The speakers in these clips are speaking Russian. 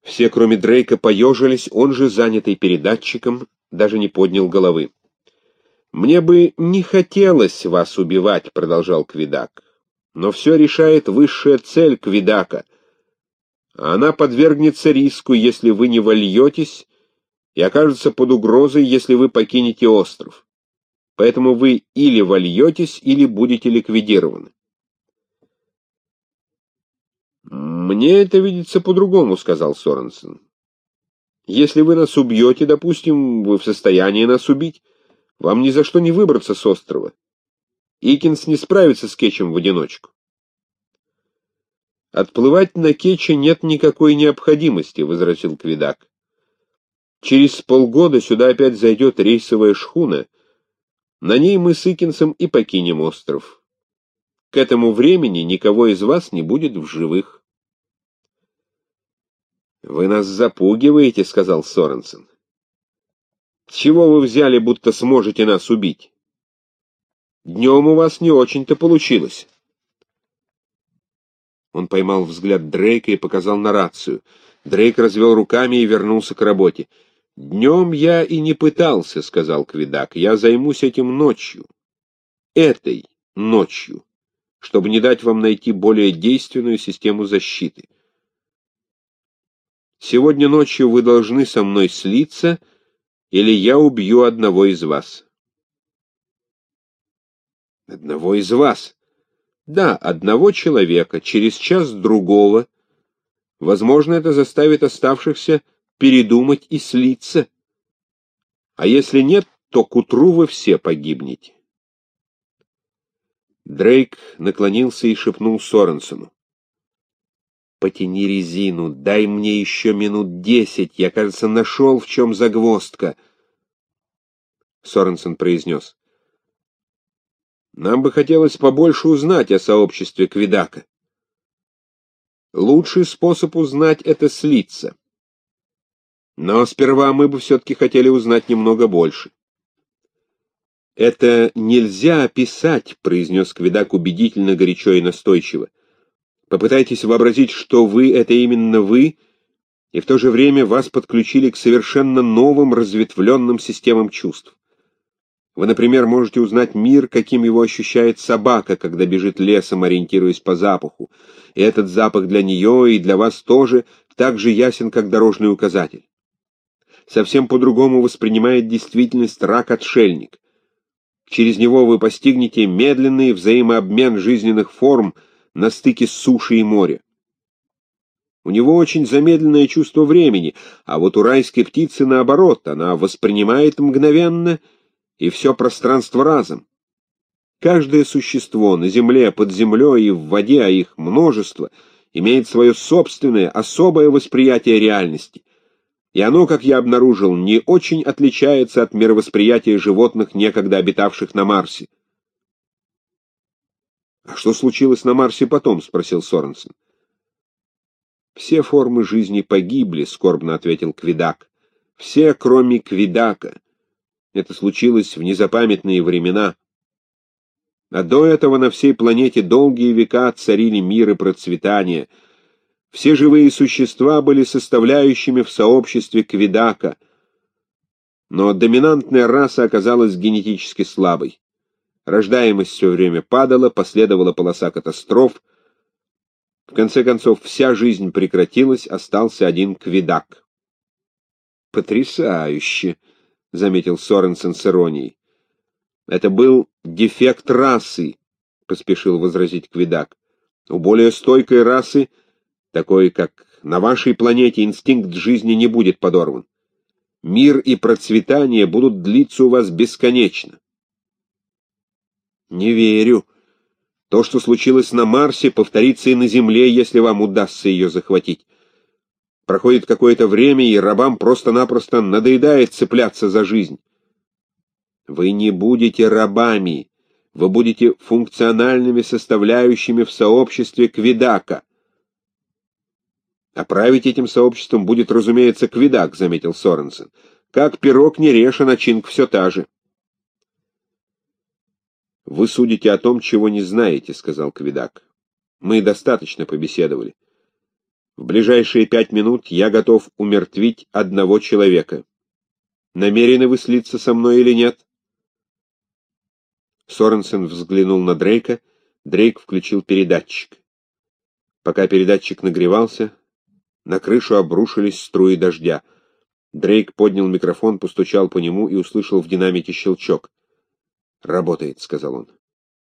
Все, кроме Дрейка, поежились, он же, занятый передатчиком, даже не поднял головы. «Мне бы не хотелось вас убивать», — продолжал Квидак, «но все решает высшая цель Квидака. Она подвергнется риску, если вы не вольетесь, и окажется под угрозой, если вы покинете остров. Поэтому вы или вольетесь, или будете ликвидированы». «Мне это видится по-другому», — сказал Соренсен. «Если вы нас убьете, допустим, вы в состоянии нас убить, вам ни за что не выбраться с острова. Икинс не справится с Кетчем в одиночку». «Отплывать на Кетче нет никакой необходимости», — возразил Квидак. «Через полгода сюда опять зайдет рейсовая шхуна. На ней мы с Икинсом и покинем остров. К этому времени никого из вас не будет в живых». «Вы нас запугиваете», — сказал Соренсен. «С чего вы взяли, будто сможете нас убить? Днем у вас не очень-то получилось». Он поймал взгляд Дрейка и показал на рацию. Дрейк развел руками и вернулся к работе. «Днем я и не пытался», — сказал Квидак. «Я займусь этим ночью. Этой ночью, чтобы не дать вам найти более действенную систему защиты. Сегодня ночью вы должны со мной слиться, или я убью одного из вас». «Одного из вас?» «Да, одного человека, через час другого. Возможно, это заставит оставшихся передумать и слиться. А если нет, то к утру вы все погибнете». Дрейк наклонился и шепнул Соренсену: «Потяни резину, дай мне еще минут 10, я, кажется, нашел, в чем загвоздка». Соренсен произнес: «Нам бы хотелось побольше узнать о сообществе Квидака. Лучший способ узнать — это слиться. Но сперва мы бы все-таки хотели узнать немного больше». «Это нельзя описать», — произнес Квидак убедительно, горячо и настойчиво. «Попытайтесь вообразить, что вы — это именно вы, и в то же время вас подключили к совершенно новым разветвленным системам чувств. Вы, например, можете узнать мир, каким его ощущает собака, когда бежит лесом, ориентируясь по запаху. И этот запах для нее и для вас тоже так же ясен, как дорожный указатель. Совсем по-другому воспринимает действительность рак-отшельник. Через него вы постигнете медленный взаимообмен жизненных форм на стыке суши и моря. У него очень замедленное чувство времени, а вот у райской птицы наоборот, она воспринимает мгновенно и все пространство разом. Каждое существо на земле, под землей и в воде, а их множество, имеет свое собственное, особое восприятие реальности. И оно, как я обнаружил, не очень отличается от мировосприятия животных, некогда обитавших на Марсе. «А что случилось на Марсе потом?» — спросил Соренсен. «Все формы жизни погибли», — скорбно ответил Квидак. «Все, кроме Квидака. Это случилось в незапамятные времена. А до этого на всей планете долгие века царили мир и процветание. Все живые существа были составляющими в сообществе Квидака. Но доминантная раса оказалась генетически слабой. Рождаемость все время падала, последовала полоса катастроф. В конце концов, вся жизнь прекратилась, остался один Квидак». «Потрясающе», — заметил Соренсен с иронией. «Это был дефект расы», — поспешил возразить Квидак. «У более стойкой расы, такой как на вашей планете, инстинкт жизни не будет подорван. Мир и процветание будут длиться у вас бесконечно». «Не верю. То, что случилось на Марсе, повторится и на Земле, если вам удастся ее захватить. Проходит какое-то время, и рабам просто-напросто надоедает цепляться за жизнь». «Вы не будете рабами. Вы будете функциональными составляющими в сообществе Квидака». «А править этим сообществом будет, разумеется, Квидак», — заметил Соренсен. «Как пирог не режь, а начинка все та же». «Вы судите о том, чего не знаете», — сказал Квидак. «Мы достаточно побеседовали. В ближайшие 5 минут я готов умертвить одного человека. Намерены вы слиться со мной или нет?» Соренсен взглянул на Дрейка. Дрейк включил передатчик. Пока передатчик нагревался, на крышу обрушились струи дождя. Дрейк поднял микрофон, постучал по нему и услышал в динамике щелчок. «Работает», — сказал он.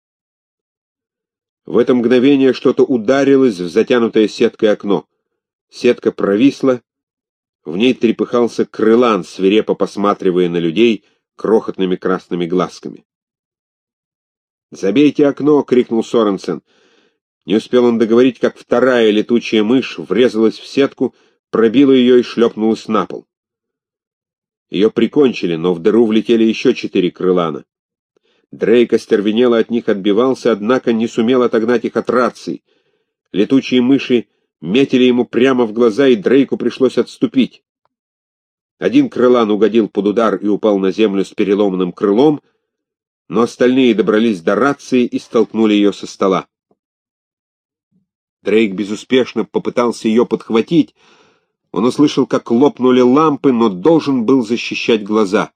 В это мгновение что-то ударилось в затянутое сеткой окно. Сетка провисла, в ней трепыхался крылан, свирепо посматривая на людей крохотными красными глазками. «Забейте окно!» — крикнул Соренсен. Не успел он договорить, как вторая летучая мышь врезалась в сетку, пробила ее и шлепнулась на пол. Ее прикончили, но в дыру влетели еще 4 крылана. Дрейк остервенело от них отбивался, однако не сумел отогнать их от рации. Летучие мыши метили ему прямо в глаза, и Дрейку пришлось отступить. Один крылан угодил под удар и упал на землю с переломанным крылом, но остальные добрались до рации и столкнули ее со стола. Дрейк безуспешно попытался ее подхватить. Он услышал, как лопнули лампы, но должен был защищать глаза.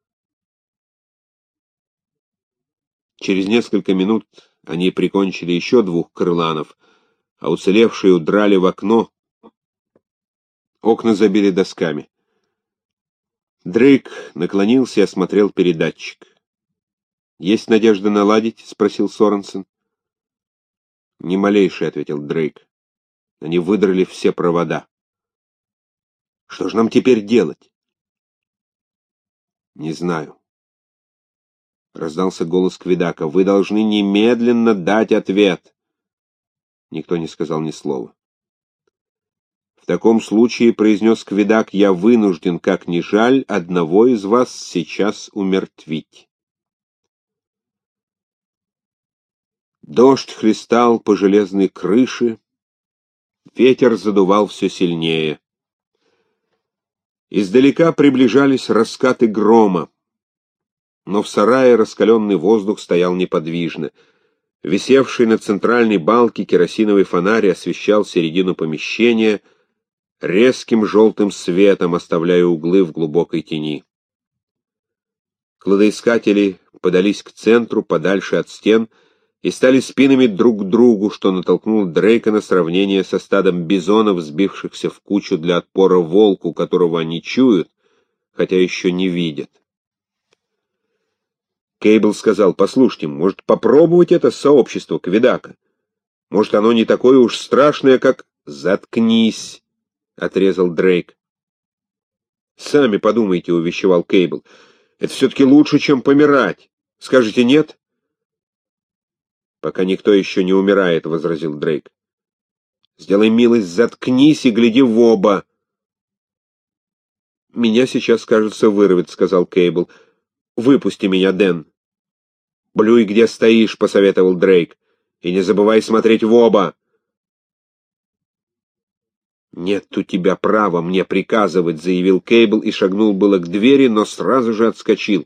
Через несколько минут они прикончили еще 2 крыланов, а уцелевшие удрали в окно. Окна забили досками. Дрейк наклонился и осмотрел передатчик. «Есть надежда наладить?» — спросил Соренсен. «Ни малейшей», — ответил Дрейк. «Они выдрали все провода». «Что же нам теперь делать?» «Не знаю». Раздался голос Квидака. «Вы должны немедленно дать ответ». Никто не сказал ни слова. «В таком случае, — произнес Квидак, — я вынужден, как ни жаль, одного из вас сейчас умертвить». Дождь хлестал по железной крыше, ветер задувал все сильнее. Издалека приближались раскаты грома, но в сарае раскаленный воздух стоял неподвижно. Висевший на центральной балке керосиновый фонарь освещал середину помещения резким желтым светом, оставляя углы в глубокой тени. Кладоискатели подались к центру, подальше от стен, и стали спинами друг к другу, что натолкнуло Дрейка на сравнение со стадом бизонов, сбившихся в кучу для отпора волку, которого они чуют, хотя еще не видят. Кейбл сказал: «Послушайте, может, попробовать это сообщество Квидака? Может, оно не такое уж страшное, как...» «Заткнись!» — отрезал Дрейк. «Сами подумайте», — увещевал Кейбл. «Это все-таки лучше, чем помирать. Скажете нет?» «Пока никто еще не умирает», — возразил Дрейк. «Сделай милость, заткнись и гляди в оба». «Меня сейчас, кажется, вырвет», — сказал Кейбл. «Выпусти меня, Дэн». «Блюй, где стоишь», — посоветовал Дрейк. «И не забывай смотреть в оба». «Нет у тебя права мне приказывать», — заявил Кейбл и шагнул было к двери, но сразу же отскочил.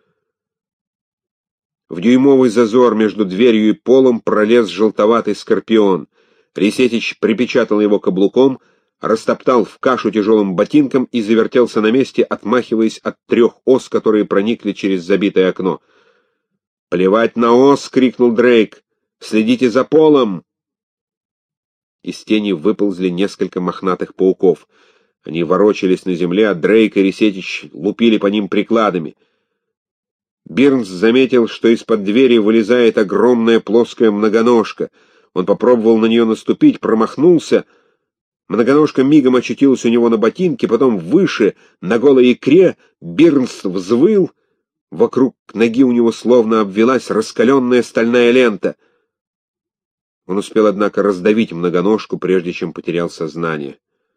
В дюймовый зазор между дверью и полом пролез желтоватый скорпион. Ресетич припечатал его каблуком, растоптал в кашу тяжелым ботинком и завертелся на месте, отмахиваясь от 3 ос, которые проникли через забитое окно. «Плевать на ос!» — крикнул Дрейк. «Следите за полом!» Из тени выползли несколько мохнатых пауков. Они ворочались на земле, а Дрейк и Ресетич лупили по ним прикладами. Бирнс заметил, что из-под двери вылезает огромная плоская многоножка. Он попробовал на нее наступить, промахнулся. Многоножка мигом очутилась у него на ботинке, потом выше, на голой икре. Бирнс взвыл. Вокруг ноги у него словно обвелась раскаленная стальная лента. Он успел, однако, раздавить многоножку, прежде чем потерял сознание.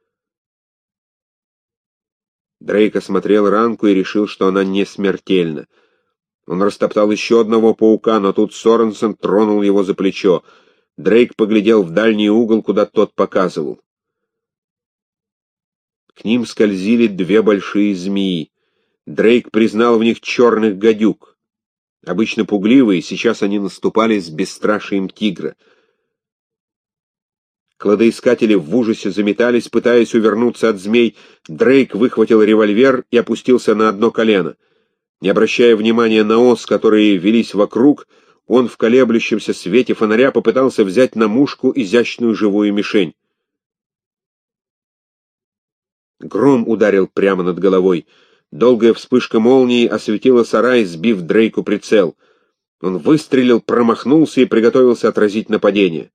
Дрейк осмотрел ранку и решил, что она не смертельна. Он растоптал еще одного паука, но тут Соренсен тронул его за плечо. Дрейк поглядел в дальний угол, куда тот показывал. К ним скользили 2 большие змеи. Дрейк признал в них черных гадюк. Обычно пугливые, сейчас они наступали с бесстрашием тигра. Кладоискатели в ужасе заметались, пытаясь увернуться от змей. Дрейк выхватил револьвер и опустился на одно колено. Не обращая внимания на ос, которые велись вокруг, он в колеблющемся свете фонаря попытался взять на мушку изящную живую мишень. Гром ударил прямо над головой. Долгая вспышка молнии осветила сарай, сбив Дрейку прицел. Он выстрелил, промахнулся и приготовился отразить нападение.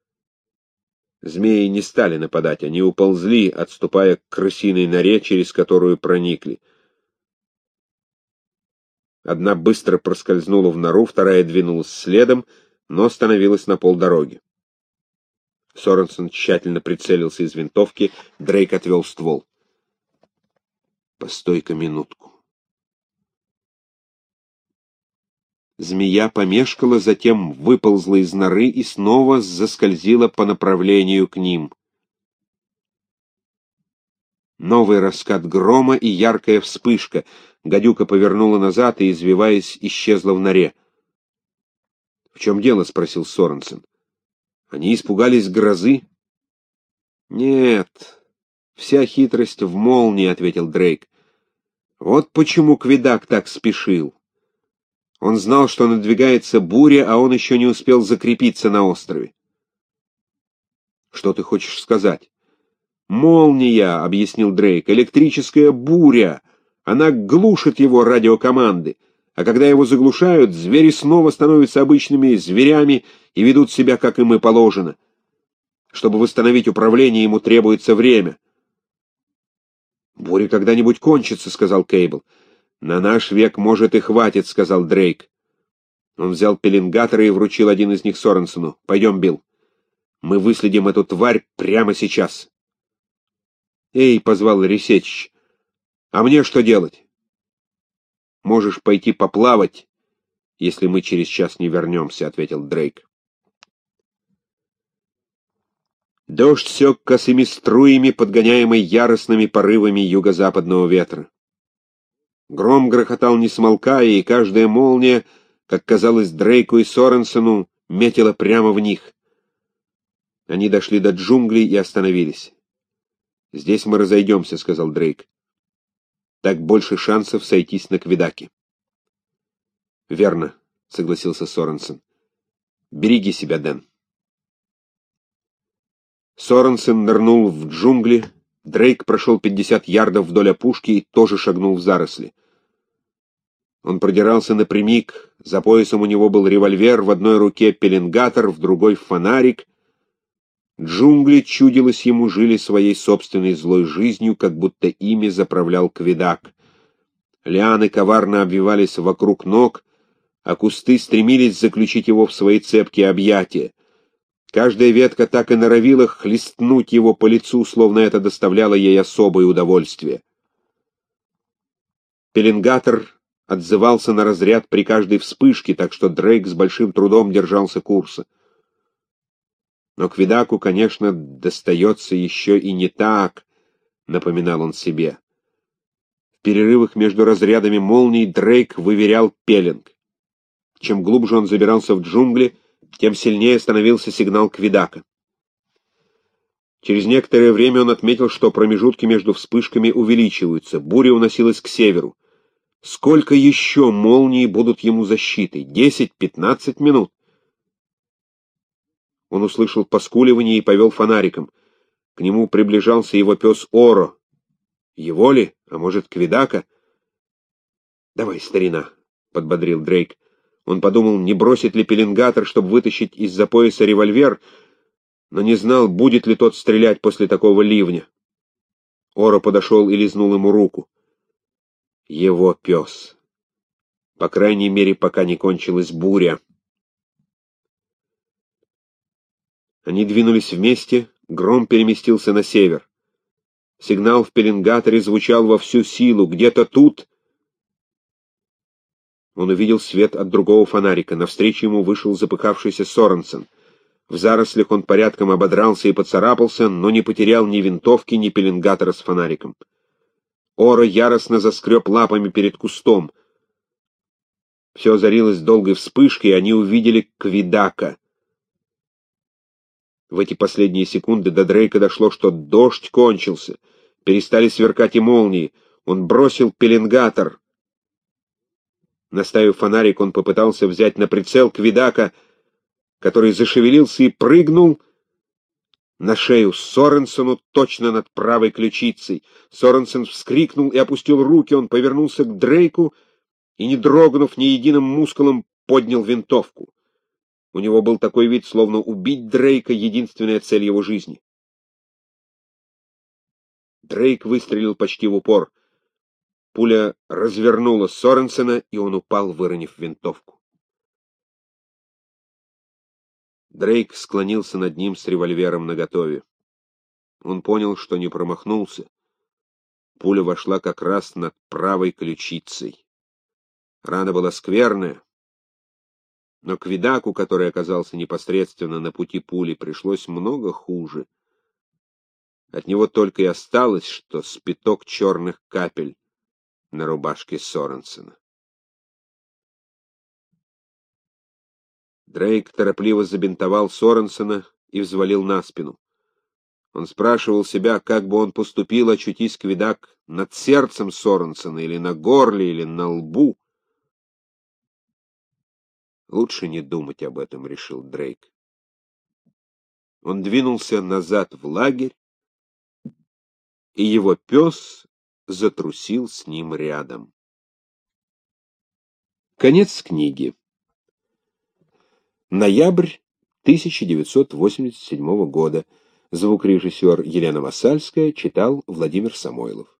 Змеи не стали нападать, они уползли, отступая к крысиной норе, через которую проникли. Одна быстро проскользнула в нору, вторая двинулась следом, но остановилась на полдороги. Соренсон тщательно прицелился из винтовки, Дрейк отвел ствол. «Постой-ка минутку». Змея помешкала, затем выползла из норы и снова заскользила по направлению к ним. Новый раскат грома и яркая вспышка. Гадюка повернула назад и, извиваясь, исчезла в норе. — В чем дело? — спросил Соренсон. — Они испугались грозы? — Нет, вся хитрость в молнии, — ответил Дрейк. — Вот почему Квидак так спешил. Он знал, что надвигается буря, а он еще не успел закрепиться на острове. — Что ты хочешь сказать? — Молния, — объяснил Дрейк, — электрическая буря. Она глушит его радиокоманды. А когда его заглушают, звери снова становятся обычными зверями и ведут себя, как им и положено. Чтобы восстановить управление, ему требуется время. — Буря когда-нибудь кончится, — сказал Кейбл. — На наш век, может, и хватит, — сказал Дрейк. Он взял пеленгаторы и вручил один из них Соренсону. — Пойдем, Билл. Мы выследим эту тварь прямо сейчас. — Эй, — позвал Ресечич, — а мне что делать? — Можешь пойти поплавать, если мы через час не вернемся, — ответил Дрейк. Дождь сёк косыми струями, подгоняемый яростными порывами юго-западного ветра. Гром грохотал не смолкая, и каждая молния, как казалось Дрейку и Соренсону, метила прямо в них. Они дошли до джунглей и остановились. — Здесь мы разойдемся, — сказал Дрейк. — Так больше шансов сойтись на Квидаке. — Верно, — согласился Соренсон. — Береги себя, Дэн. Соренсон нырнул в джунгли. Дрейк прошел 50 ярдов вдоль опушки и тоже шагнул в заросли. Он продирался напрямик, за поясом у него был револьвер, в одной руке пеленгатор, в другой — фонарик. Джунгли, чудилось ему, жили своей собственной злой жизнью, как будто ими заправлял Квидак. Лианы коварно обвивались вокруг ног, а кусты стремились заключить его в свои цепкие объятия. Каждая ветка так и норовила хлестнуть его по лицу, словно это доставляло ей особое удовольствие. Пеленгатор отзывался на разряд при каждой вспышке, так что Дрейк с большим трудом держался курса. Но Квидаку, конечно, достается еще и не так, — напоминал он себе. В перерывах между разрядами молний Дрейк выверял пеленг. Чем глубже он забирался в джунгли, тем сильнее становился сигнал Квидака. Через некоторое время он отметил, что промежутки между вспышками увеличиваются, буря уносилась к северу. Сколько еще молний будут ему защитой? 10-15 минут? Он услышал поскуливание и повел фонариком. К нему приближался его пес Оро. Его ли? А может, Квидака? — Давай, старина, — подбодрил Дрейк. Он подумал, не бросит ли пеленгатор, чтобы вытащить из-за пояса револьвер, но не знал, будет ли тот стрелять после такого ливня. Оро подошел и лизнул ему руку. Его пес. По крайней мере, пока не кончилась буря. Они двинулись вместе, гром переместился на север. Сигнал в пеленгаторе звучал во всю силу. Где-то тут... Он увидел свет от другого фонарика. Навстречу ему вышел запыхавшийся Соренсон. В зарослях он порядком ободрался и поцарапался, но не потерял ни винтовки, ни пеленгатора с фонариком. Оро яростно заскреб лапами перед кустом. Все озарилось долгой вспышкой, и они увидели Квидака. В эти последние секунды до Дрейка дошло, что дождь кончился, перестали сверкать и молнии. Он бросил пеленгатор. Наставив фонарик, он попытался взять на прицел Квидака, который зашевелился и прыгнул на шею Соренсену точно над правой ключицей. Соренсен вскрикнул и опустил руки. Он повернулся к Дрейку и, не дрогнув ни единым мускулом, поднял винтовку. У него был такой вид, словно убить Дрейка — единственная цель его жизни. Дрейк выстрелил почти в упор. Пуля развернула Соренсена, и он упал, выронив винтовку. Дрейк склонился над ним с револьвером наготове. Он понял, что не промахнулся. Пуля вошла как раз над правой ключицей. Рана была скверная, но Квидаку, который оказался непосредственно на пути пули, пришлось много хуже. От него только и осталось, что спиток черных капель на рубашке Соренсена. Дрейк торопливо забинтовал Соренсена и взвалил на спину. Он спрашивал себя, как бы он поступил, очутись Квидак над сердцем Соренсена, или на горле, или на лбу. Лучше не думать об этом, решил Дрейк. Он двинулся назад в лагерь, и его пес затрусил с ним рядом. Конец книги. Ноябрь 1987 года. Звукорежиссер Елена Вассальская читал Владимир Самойлов.